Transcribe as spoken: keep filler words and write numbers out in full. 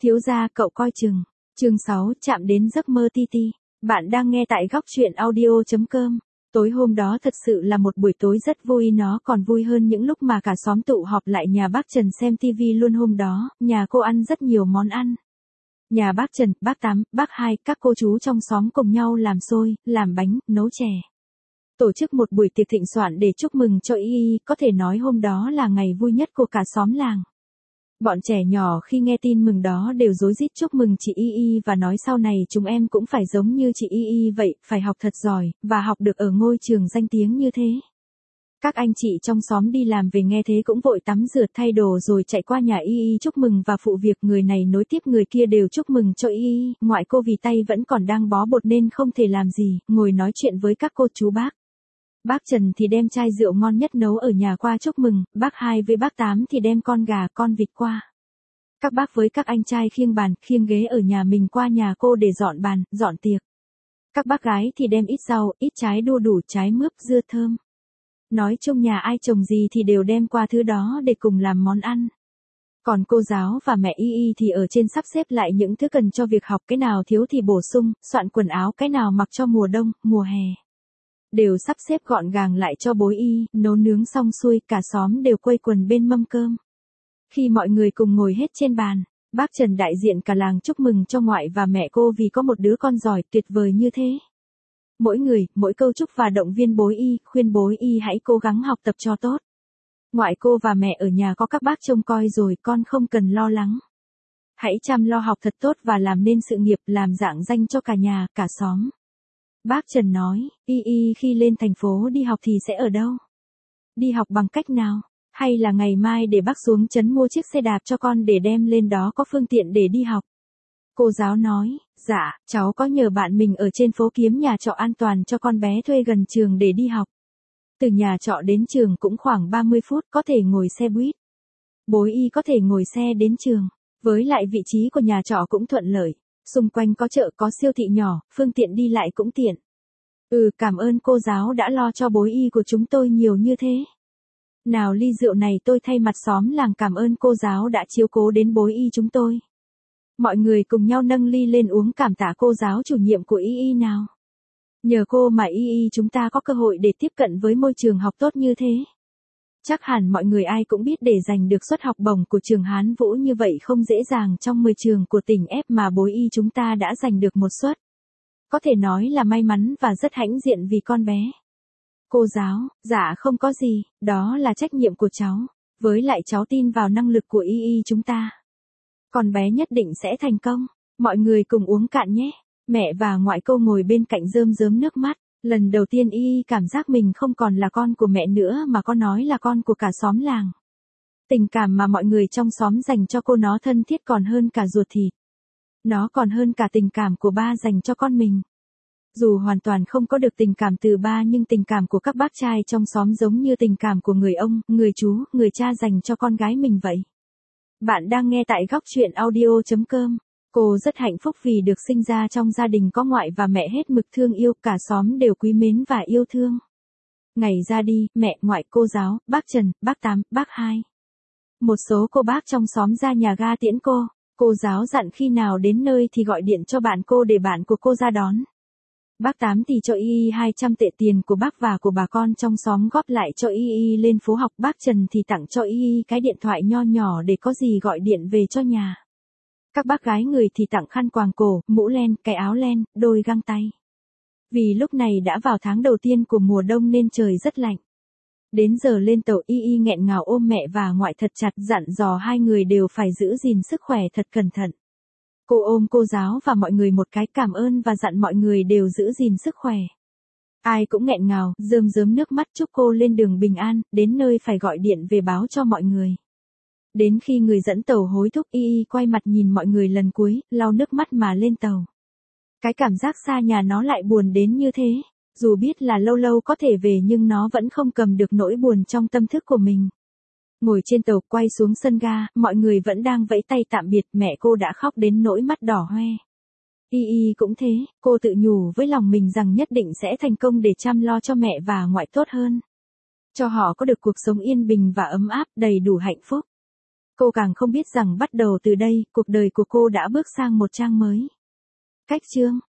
Thiếu gia cậu coi chừng. Chương sáu, chạm đến giấc mơ ti ti. Bạn đang nghe tại góc truyện audio chấm com. Tối hôm đó thật sự là một buổi tối rất vui, nó còn vui hơn những lúc mà cả xóm tụ họp lại nhà bác Trần xem tivi luôn. Hôm đó, nhà cô ăn rất nhiều món ăn. Nhà bác Trần, bác Tám, bác Hai, các cô chú trong xóm cùng nhau làm xôi, làm bánh, nấu chè. Tổ chức một buổi tiệc thịnh soạn để chúc mừng cho Y Y, có thể nói hôm đó là ngày vui nhất của cả xóm làng. Bọn trẻ nhỏ khi nghe tin mừng đó đều rối rít chúc mừng chị Y Y và nói sau này chúng em cũng phải giống như chị Y Y vậy, phải học thật giỏi, và học được ở ngôi trường danh tiếng như thế. Các anh chị trong xóm đi làm về nghe thế cũng vội tắm rửa thay đồ rồi chạy qua nhà Y Y chúc mừng và phụ việc người này nối tiếp người kia đều chúc mừng cho Y Y. Ngoại cô vì tay vẫn còn đang bó bột nên không thể làm gì, ngồi nói chuyện với các cô chú bác. Bác Trần thì đem chai rượu ngon nhất nấu ở nhà qua chúc mừng, bác Hai với bác Tám thì đem con gà, con vịt qua. Các bác với các anh trai khiêng bàn, khiêng ghế ở nhà mình qua nhà cô để dọn bàn, dọn tiệc. Các bác gái thì đem ít rau, ít trái đu đủ, trái mướp, dưa thơm. Nói chung nhà ai trồng gì thì đều đem qua thứ đó để cùng làm món ăn. Còn cô giáo và mẹ Y Y thì ở trên sắp xếp lại những thứ cần cho việc học, cái nào thiếu thì bổ sung, soạn quần áo cái nào mặc cho mùa đông, mùa hè. Đều sắp xếp gọn gàng lại cho bối Y, nấu nướng xong xuôi, cả xóm đều quây quần bên mâm cơm. Khi mọi người cùng ngồi hết trên bàn, bác Trần đại diện cả làng chúc mừng cho ngoại và mẹ cô vì có một đứa con giỏi tuyệt vời như thế. Mỗi người, mỗi câu chúc và động viên bối Y, khuyên bối Y hãy cố gắng học tập cho tốt. Ngoại cô và mẹ ở nhà có các bác trông coi rồi, con không cần lo lắng. Hãy chăm lo học thật tốt và làm nên sự nghiệp, làm rạng danh cho cả nhà, cả xóm. Bác Trần nói, Y Y khi lên thành phố đi học thì sẽ ở đâu? Đi học bằng cách nào? Hay là ngày mai để bác xuống trấn mua chiếc xe đạp cho con để đem lên đó có phương tiện để đi học? Cô giáo nói, dạ, cháu có nhờ bạn mình ở trên phố kiếm nhà trọ an toàn cho con bé thuê gần trường để đi học. Từ nhà trọ đến trường cũng khoảng ba mươi phút, có thể ngồi xe buýt. Bối Y có thể ngồi xe đến trường, với lại vị trí của nhà trọ cũng thuận lợi. Xung quanh có chợ, có siêu thị nhỏ, phương tiện đi lại cũng tiện. Ừ, cảm ơn cô giáo đã lo cho bối Y của chúng tôi nhiều như thế. Nào ly rượu này tôi thay mặt xóm làng cảm ơn cô giáo đã chiếu cố đến bối Y chúng tôi. Mọi người cùng nhau nâng ly lên uống cảm tạ cô giáo chủ nhiệm của Y Y nào. Nhờ cô mà Y Y chúng ta có cơ hội để tiếp cận với môi trường học tốt như thế. Chắc hẳn mọi người ai cũng biết để giành được suất học bổng của trường Hán Vũ như vậy không dễ dàng, trong mười trường của tỉnh ép mà bối Y chúng ta đã giành được một suất. Có thể nói là may mắn và rất hãnh diện vì con bé. Cô giáo, dạ không có gì, đó là trách nhiệm của cháu, với lại cháu tin vào năng lực của Y Y chúng ta. Con bé nhất định sẽ thành công, mọi người cùng uống cạn nhé. Mẹ và ngoại cô ngồi bên cạnh rơm rớm nước mắt. Lần đầu tiên Y Y cảm giác mình không còn là con của mẹ nữa mà có nói là con của cả xóm làng. Tình cảm mà mọi người trong xóm dành cho cô nó thân thiết còn hơn cả ruột thịt. Nó còn hơn cả tình cảm của ba dành cho con mình. Dù hoàn toàn không có được tình cảm từ ba nhưng tình cảm của các bác trai trong xóm giống như tình cảm của người ông, người chú, người cha dành cho con gái mình vậy. Bạn đang nghe tại góc truyện audio chấm com. Cô rất hạnh phúc vì được sinh ra trong gia đình có ngoại và mẹ hết mực thương yêu, cả xóm đều quý mến và yêu thương. Ngày ra đi, mẹ, ngoại, cô giáo, bác Trần, bác Tám, bác Hai. Một số cô bác trong xóm ra nhà ga tiễn cô. Cô giáo dặn khi nào đến nơi thì gọi điện cho bạn cô để bạn của cô ra đón. Bác Tám thì cho Y Y hai trăm tệ tiền của bác và của bà con trong xóm góp lại cho Y Y lên phố học. Bác Trần thì tặng cho Y Y cái điện thoại nho nhỏ để có gì gọi điện về cho nhà. Các bác gái người thì tặng khăn quàng cổ, mũ len, cái áo len, đôi găng tay. Vì lúc này đã vào tháng đầu tiên của mùa đông nên trời rất lạnh. Đến giờ lên tàu Y Y nghẹn ngào ôm mẹ và ngoại thật chặt, dặn dò hai người đều phải giữ gìn sức khỏe thật cẩn thận. Cô ôm cô giáo và mọi người một cái cảm ơn và dặn mọi người đều giữ gìn sức khỏe. Ai cũng nghẹn ngào, rơm rớm nước mắt chúc cô lên đường bình an, đến nơi phải gọi điện về báo cho mọi người. Đến khi người dẫn tàu hối thúc, Y Y quay mặt nhìn mọi người lần cuối, lau nước mắt mà lên tàu. Cái cảm giác xa nhà nó lại buồn đến như thế, dù biết là lâu lâu có thể về nhưng nó vẫn không cầm được nỗi buồn trong tâm thức của mình. Ngồi trên tàu quay xuống sân ga, mọi người vẫn đang vẫy tay tạm biệt, mẹ cô đã khóc đến nỗi mắt đỏ hoe. Y Y cũng thế, cô tự nhủ với lòng mình rằng nhất định sẽ thành công để chăm lo cho mẹ và ngoại tốt hơn. Cho họ có được cuộc sống yên bình và ấm áp, đầy đủ hạnh phúc. Cô càng không biết rằng bắt đầu từ đây, cuộc đời của cô đã bước sang một trang mới. Cách chương